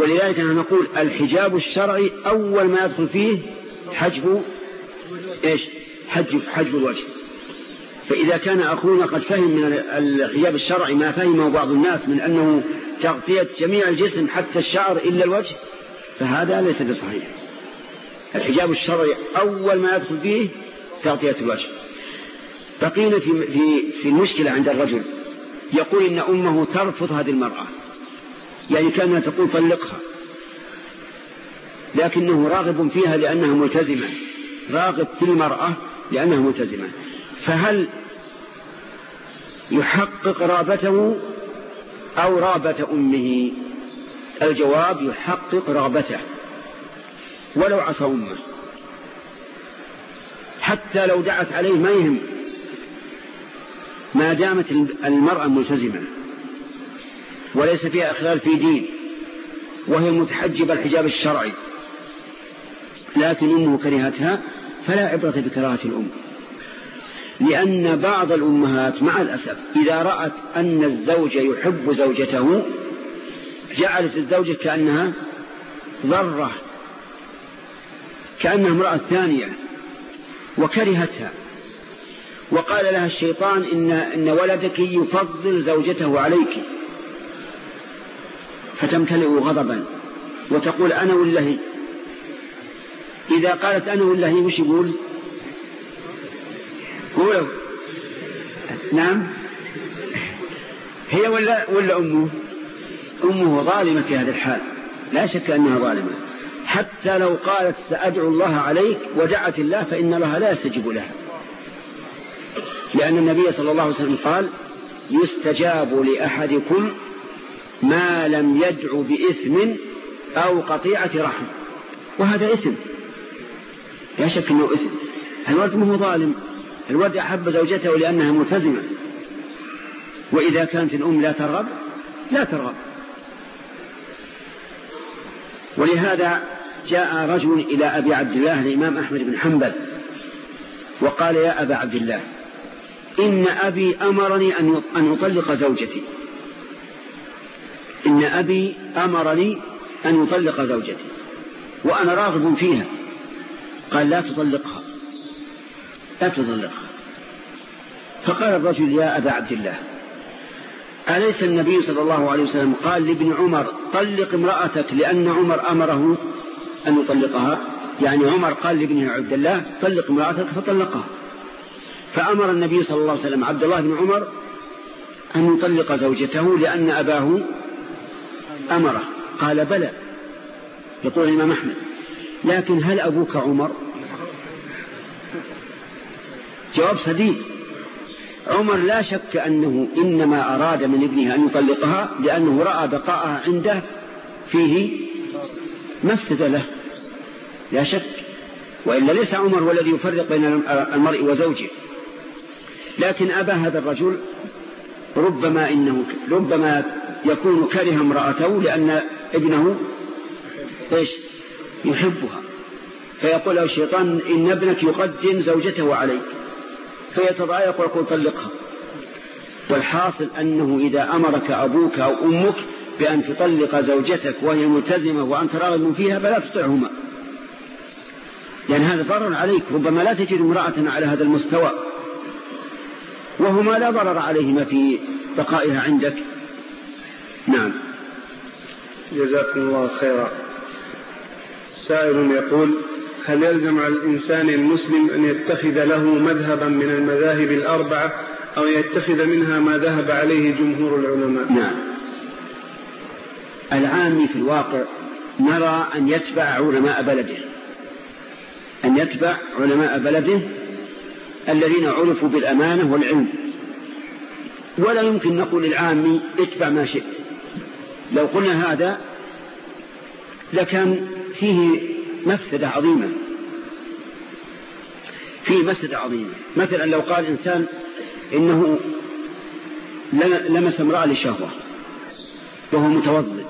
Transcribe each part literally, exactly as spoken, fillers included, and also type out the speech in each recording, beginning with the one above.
ولذلك نحن نقول الحجاب الشرعي أول ما يدخل فيه حجب إيش حجب, حجب الوجه. فإذا كان أخونا قد فهم من الحجاب الشرعي ما فهمه بعض الناس من أنه تغطية جميع الجسم حتى الشعر إلا الوجه، فهذا ليس بصحيح. الحجاب الشرعي أول ما يدخل فيه تغطية الوجه. بقينا في, في, في المشكلة عند الرجل يقول إن أمه ترفض هذه المرأة، يعني كانها تقول طلقها، لكنه راغب فيها لأنها ملتزمة، راغب في المرأة لأنها ملتزمة. فهل يحقق رغبته أو رغبة أمه؟ الجواب يحقق رغبته ولو عصى أمه، حتى لو دعت عليه ما يهم، ما دامت المرأة ملتزمة وليس فيها إخلال في دين وهي متحجبة الحجاب الشرعي، لكن أمه كرهتها فلا عبرة بكراهة الأم. لأن بعض الأمهات مع الأسف إذا رأت أن الزوج يحب زوجته جعلت الزوجة كأنها ضرة، كأنها امرأة ثانية، وكرهتها، وقال لها الشيطان إن, إن ولدك يفضل زوجته عليك، فتمتلئ غضبا وتقول أنا والله. إذا قالت أنا والله وش يقول؟ قولوا نعم. هي ولا, ولا أمه؟ أمه ظالمة في هذا الحال، لا شك أنها ظالمة. حتى لو قالت سأدعو الله عليك ودعت الله فإن الله لا يستجيب لها، لأن النبي صلى الله عليه وسلم قال يستجاب لأحدكم ما لم يدعو بإثم أو قطيعة رحم، وهذا إثم لا شك أنه إثم. الولد مو ظالم، الولد أحب زوجته لأنها ملتزمة، وإذا كانت الأم لا ترغب لا ترغب. ولهذا جاء رجل إلى أبي عبد الله الإمام أحمد بن حنبل وقال يا أبا عبد الله إن أبي أمرني أن أطلق زوجتي، إن أبي أمرني أن يطلق زوجتي وأنا راغب فيها. قال لا تطلقها لا تطلقها. فقال الرجل يا أبا عبد الله أليس النبي صلى الله عليه وسلم قال لابن عمر طلق امرأتك لأن عمر أمره أن يطلقها؟ يعني عمر قال لابن عبد الله طلق امرأتك فطلقها، فأمر النبي صلى الله عليه وسلم عبد الله بن عمر أن يطلق زوجته لأن أباه أمره. قال بلى. يقول الإمام أحمد لكن هل أبوك عمر؟ جواب سديد. عمر لا شك أنه إنما أراد من ابنه أن يطلقها لأنه رأى بقاءها عنده فيه مفسدة له لا شك، وإلا ليس عمر والذي يفرق بين المرء وزوجه. لكن أبا هذا الرجل ربما إنه ربما يكون كره امرأته لأن ابنه إيش يحبها، فيقول له الشيطان إن ابنك يقدم زوجته عليك، فيتضايق ويقول طلقها. والحاصل أنه إذا أمرك أبوك أو أمك بأن تطلق زوجتك وهي ملتزمة وأنت راغب فيها فلا تطيعهما، لأن هذا ضرر عليك. ربما لا تجد امرأة على هذا المستوى وهما لا ضرر عليهما في بقائها عندك. نعم. جزاكم الله خيرا. سائل يقول هل يلزم على الإنسان المسلم أن يتخذ له مذهبا من المذاهب الأربعة أو يتخذ منها ما ذهب عليه جمهور العلماء؟ نعم. العامي في الواقع نرى أن يتبع علماء بلده، أن يتبع علماء بلده الذين عرفوا بالأمانة والعلم، ولا يمكن نقول العامي اتبع ما شئت. لو قلنا هذا لكان فيه مفسدة عظيمة، فيه مفسدة عظيمة. مثلا لو قال إنسان إنه لمس امرأة لشهوة وهو متوضئ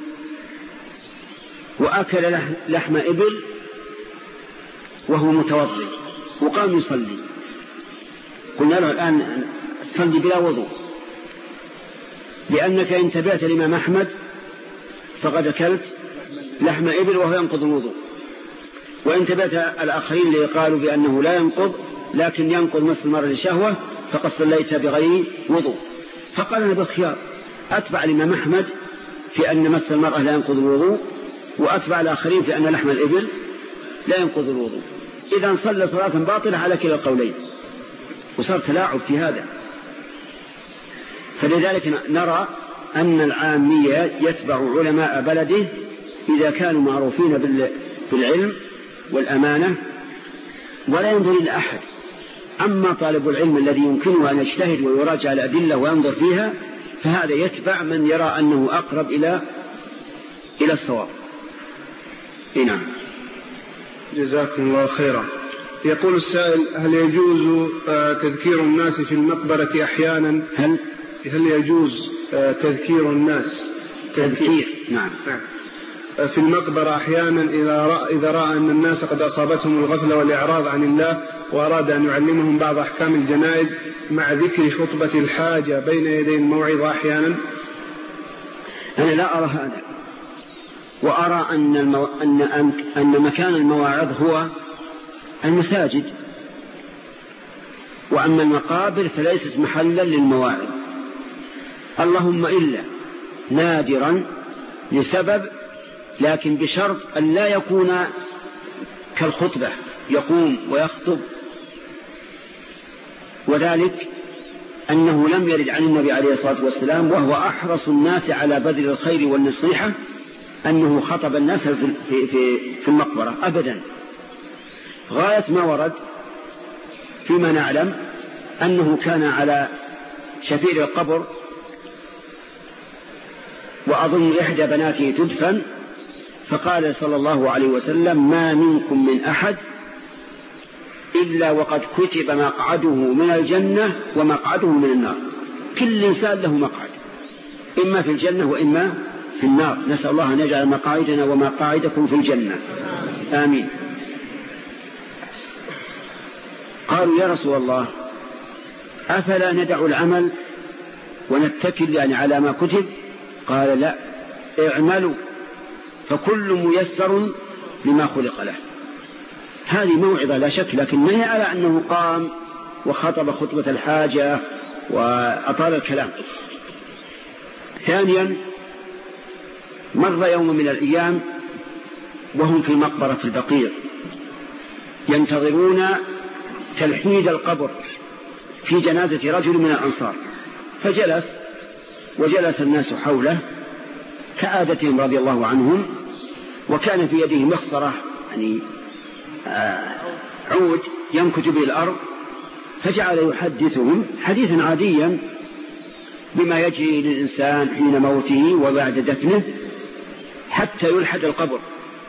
وأكل لحم إبل وهو متوضئ وقام يصلي، قلنا له الآن صلي بلا وضوء، لأنك إن تبعت الإمام أحمد فقد أكلت لحم إبل وهو ينقض الوضوء. وإن تبت الآخرين اللي قالوا بأنه لا ينقض لكن ينقض مس المرأة للشهوة فقد صليت بغير وضوء. فقال أنا بالخيار أتبع الإمام أحمد في أن مس المرأة لا ينقض الوضوء، وأتبع الآخرين في أن لحم الإبل لا ينقض الوضوء. إذا صلى صلاة باطلة على كلا القولين، وصار تلاعب في هذا. فلذلك نرى أن العامية يتبع علماء بلده إذا كانوا معروفين بالعلم والأمانة ولا ينظر إلى أحد. أما طالب العلم الذي يمكنه أن يجتهد ويراجع الأدلة وينظر فيها فهذا يتبع من يرى أنه أقرب إلى إلى الصواب. نعم. جزاكم الله خيرا. يقول السائل: هل يجوز تذكير الناس في المقبرة أحيانا؟ هل هل يجوز تذكير الناس تذكير نعم في المقبرة أحيانا إذا رأى, إذا رأى أن الناس قد أصابتهم الغفلة والإعراض عن الله وأراد أن يعلمهم بعض أحكام الجنائز مع ذكر خطبة الحاجة بين يدي الموعظة أحيانا؟ أنا لا أرى هذا، وأرى أن, المو... أن... أن... أن مكان المواعظ هو المساجد، وأما المقابر فليست محلا للمواعظ، اللهم إلا نادرا لسبب، لكن بشرط أن لا يكون كالخطبة يقوم ويخطب، وذلك أنه لم يرد عن النبي عليه الصلاة والسلام وهو أحرص الناس على بذل الخير والنصيحة أنه خطب الناس في, في, في, في المقبرة أبدا. غاية ما ورد فيما نعلم أنه كان على شفير القبر وأظن إحدى بناته تدفن، فقال صلى الله عليه وسلم: ما منكم من أحد إلا وقد كتب مقعده من الجنة ومقعده من النار. كل إنسان له مقعد، إما في الجنة وإما في النار. نسأل الله أن يجعل مقاعدنا ومقاعدكم في الجنة، آمين. قالوا: يا رسول الله، أفلا ندع العمل ونتكل يعني على ما كتب؟ قال: لا، اعملوا فكل ميسر لما خلق له. هذه موعظة لا شك، لكن ما هي على أنه قام وخطب خطبة الحاجة وأطال الكلام. ثانيا، مر يوم من الأيام وهم في مقبرة البقيع ينتظرون تلحيد القبر في جنازة رجل من الأنصار، فجلس وجلس الناس حوله كعادتهم رضي الله عنهم، وكان في يده مخصرة يعني آه عود ينكت به الأرض، فجعل يحدثهم حديثا عاديا بما يجري للإنسان حين موته وبعد دفنه حتى يلحد القبر.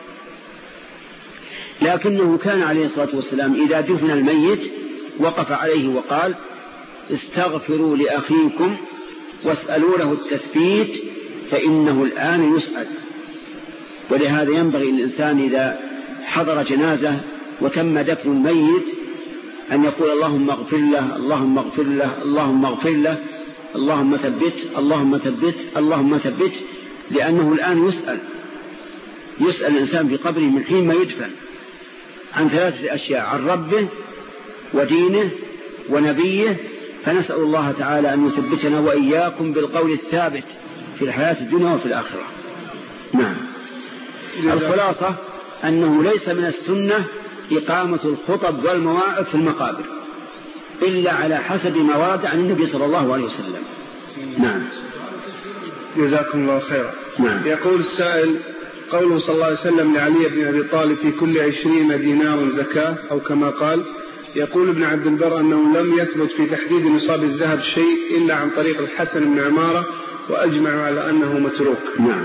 لكنه كان عليه الصلاة والسلام إذا دفن الميت وقف عليه وقال: استغفروا لأخيكم واسألوا له التثبيت فإنه الآن يسأل. ولهذا ينبغي للإنسان إذا حضر جنازة وتم دفن الميت أن يقول: اللهم اغفر له، اللهم اغفر له، اللهم اغفر له، اللهم ثبت، اللهم ثبت، اللهم ثبت، لأنه الآن يسأل يسأل الإنسان في قبره من حين ما يدفن عن ثلاثة أشياء: عن ربه ودينه ونبيه. فنسأل الله تعالى أن يثبتنا وإياكم بالقول الثابت في الحياة الدنيا وفي الآخرة. نعم. الخلاصة أنه ليس من السنة إقامة الخطب والمواعظ في المقابر إلا على حسب ما ورد عن النبي صلى الله عليه وسلم. نعم. جزاكم الله خيرا. نعم. يقول السائل: قوله صلى الله عليه وسلم لعلي بن أبي طالب في كل عشرين دينار زكاة أو كما قال، يقول ابن عبد البر أنه لم يثبت في تحديد نصاب الذهب شيء إلا عن طريق الحسن بن عمارة، وأجمع على أنه متروك. نعم.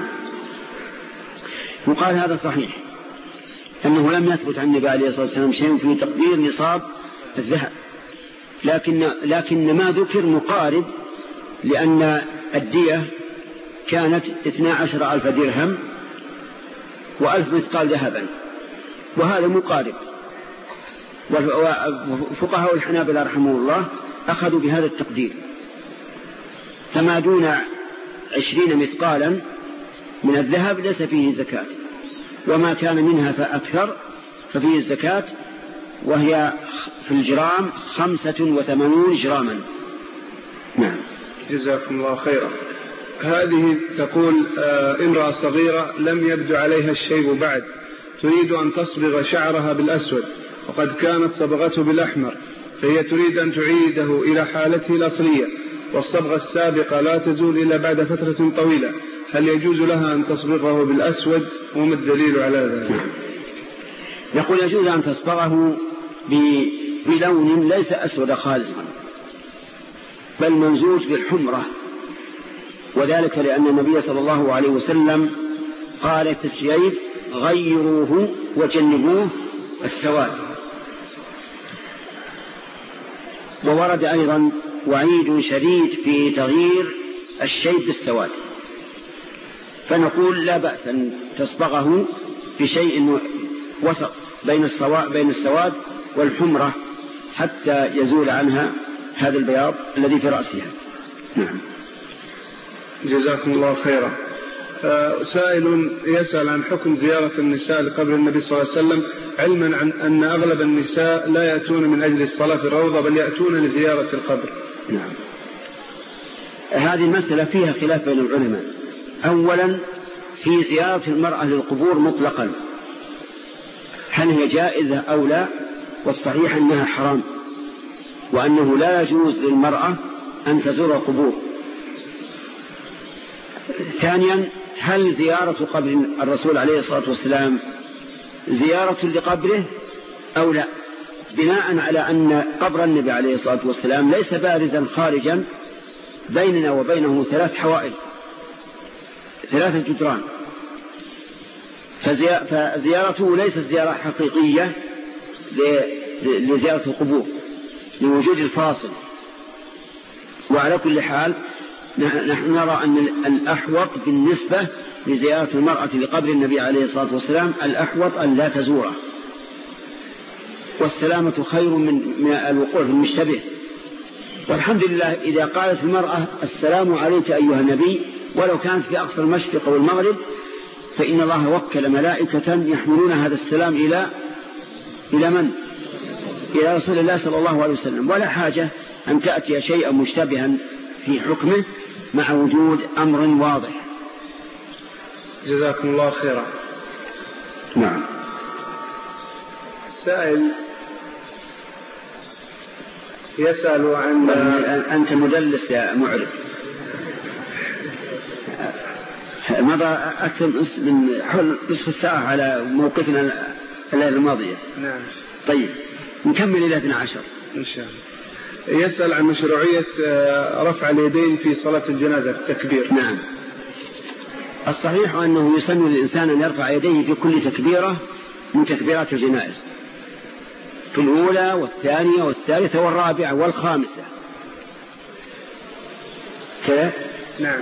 وقال هذا صحيح، أنه لم يثبت عن النبي عليه الصلاة والسلام شيء في تقدير نصاب الذهب، لكن, لكن ما ذكر مقارب، لأن الدية كانت اثنا عشر ألف درهم وألف مثقال ذهبا، وهذا مقارب. وفقهاء الحنابلة رحمه الله أخذوا بهذا التقدير، فما دون عشرين مثقالا من الذهب ليس فيه زكاة. وما كان منها فأكثر ففيه الزكاة، وهي في الجرام خمسة وثمانون جراما. نعم. جزاكم الله خيرا. هذه تقول آه امرأة صغيرة لم يبدو عليها الشيب بعد، تريد أن تصبغ شعرها بالأسود وقد كانت صبغته بالأحمر، فهي تريد أن تعيده إلى حالته الأصلية، والصبغة السابقة لا تزول إلا بعد فترة طويلة، هل يجوز لها أن تصبغه بالأسود؟ وما الدليل على ذلك؟ يقول يجوز أن تصبغه بلون ليس أسود خالصا، بل ممزوج بالحمرة، وذلك لأن النبي صلى الله عليه وسلم قال في الشيب: غيروه وجنبوه السواد. وورد أيضا وعيد شديد في تغيير الشيب بالسواد، فنقول لا بأس أن تصبغه بشيء وسط بين السواد, بين السواد والحمرة حتى يزول عنها هذا البياض الذي في رأسها. نعم. جزاكم الله خيرا. سائل يسأل عن حكم زيارة النساء لقبر النبي صلى الله عليه وسلم، علما عن أن أغلب النساء لا يأتون من أجل الصلاة في الروضة بل يأتون لزيارة القبر. نعم. هذه المسألة فيها خلاف بين العلماء. أولا في زيارة المرأة للقبور مطلقا، هل هي جائزة أو لا؟ والصحيح أنها حرام، وأنه لا يجوز للمرأة أن تزور القبور. ثانيا هل زيارة قبر الرسول عليه الصلاة والسلام زيارة لقبره أو لا، بناء على أن قبر النبي عليه الصلاة والسلام ليس بارزا خارجا، بيننا وبينه ثلاث حوائل، ثلاثة جدران، فزيارته ليست زيارة حقيقية لزيارة القبور لوجود الفاصل. وعلى كل حال نحن نرى أن الأحوط بالنسبة لزيارة المرأة لقبر النبي عليه الصلاة والسلام الأحوط أن لا تزوره، والسلامة خير من الوقوع في المشتبه. والحمد لله إذا قالت المرأة: السلام عليك أيها النبي، ولو كانت في أقصى المشرق والمغرب، فإن الله وكل ملائكة يحملون هذا السلام إلى إلى من؟ إلى رسول الله صلى الله عليه وسلم، ولا حاجة أن تأتي شيئا مشتبها في حكمه مع وجود أمر واضح. جزاكم الله خيرا. نعم. سائل يسأل عن أنت مدلس يا معرض، مضى أكثر من حول نصف الساعة على موقفنا الليلة الماضية. نعم. طيب نكمل إلى اثني عشر إن شاء الله. يسأل عن مشروعية رفع اليدين في صلاة الجنازة في التكبير. نعم. الصحيح أنه يسن للإنسان أن يرفع يديه في كل تكبيرة من تكبيرات الجنائز، في الأولى والثانية والثالثة والرابعة والخامسة كذا. نعم.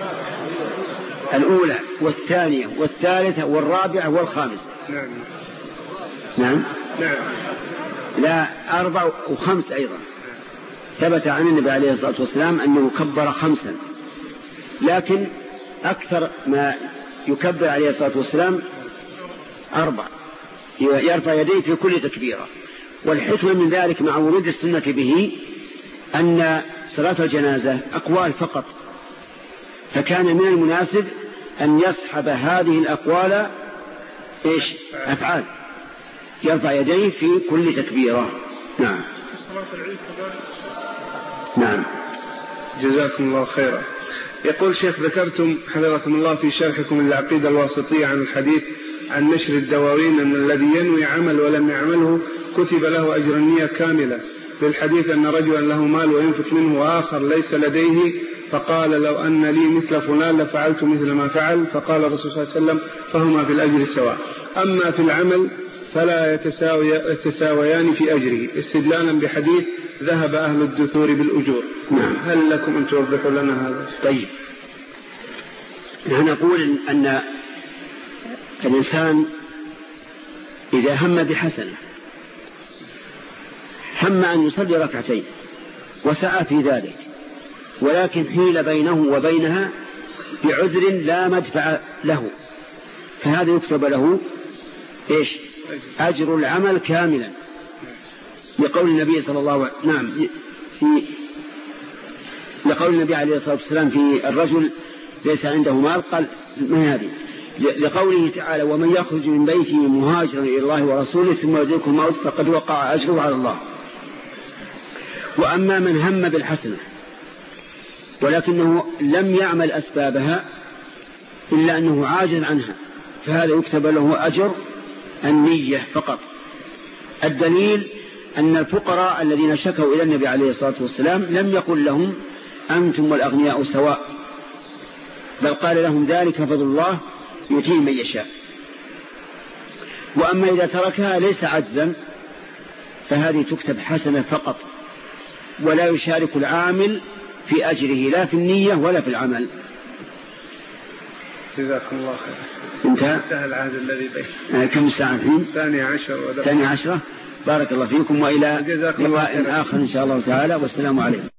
الأولى والثانية والثالثة والرابعة والخامسة. نعم. نعم. نعم. لا، أربع وخمس أيضا. ثبت عن النبي عليه الصلاة والسلام أنه كبر خمسا، لكن أكثر ما يكبر عليه الصلاة والسلام أربع، يرفع يديه في كل تكبيرة. والحكمة من ذلك مع ورود السنة به أن صلاة الجنازة أقوال فقط، فكان من المناسب أن يصحب هذه الأقوال إيش؟ أفعال، يرفع يديه في كل تكبيرة. نعم. نعم. جزاكم الله خيرا. يقول شيخ: ذكرتم حفظكم الله في شرحكم للعقيدة الواسطية عن الحديث عن نشر الدواوين أن الذي ينوي عمل ولم يعمله كتب له أجر النية كاملة، للحديث أن رجلا له مال وينفق منه وآخر ليس لديه، فقال: لو أن لي مثل فلان لفعلت مثل ما فعل، فقال الرسول صلى الله عليه وسلم: فهما في الأجر سواء، أما في العمل فلا يتساويان في أجره، استدلالا بحديث ذهب أهل الدثور بالأجور. نعم. هل لكم أن توضحوا لنا هذا؟ طيب، نحن نقول أن الإنسان إذا هم بحسنة، هم أن يصلي ركعتين وسعى في ذلك، ولكن حيل بينه وبينها بعذر لا مدفع له، فهذا يكتب له إيش؟ أجر العمل كاملا، لقول النبي صلى الله عليه وسلم نعم في لقول النبي عليه الصلاة والسلام في الرجل ليس عنده مال، قال ما هذه؟ لقوله تعالى ومن يخرج من بيته مهاجرا إلى الله ورسوله ثم يدركه الموت فقد وقع أجره على الله. وأما من هم بالحسنة ولكنه لم يعمل أسبابها إلا أنه عاجز عنها، فهذا يكتب له أجر النية فقط. الدليل أن الفقراء الذين شكوا إلى النبي عليه الصلاة والسلام لم يقل لهم أنتم والأغنياء سواء، بل قال لهم ذلك فضل الله يؤتيه من يشاء. وأما إذا تركها ليس عجزا فهذه تكتب حسنة فقط، ولا يشارك العامل في أجره لا في النية ولا في العمل. جزاكم الله خير. انتهى انتهى العهد الذي بيننا. آه كم الساعة الحين؟ ثانية عشر. ثانية عشرة. بارك الله فيكم وإلى لقاء آخر إن شاء الله تعالى، والسلام عليكم.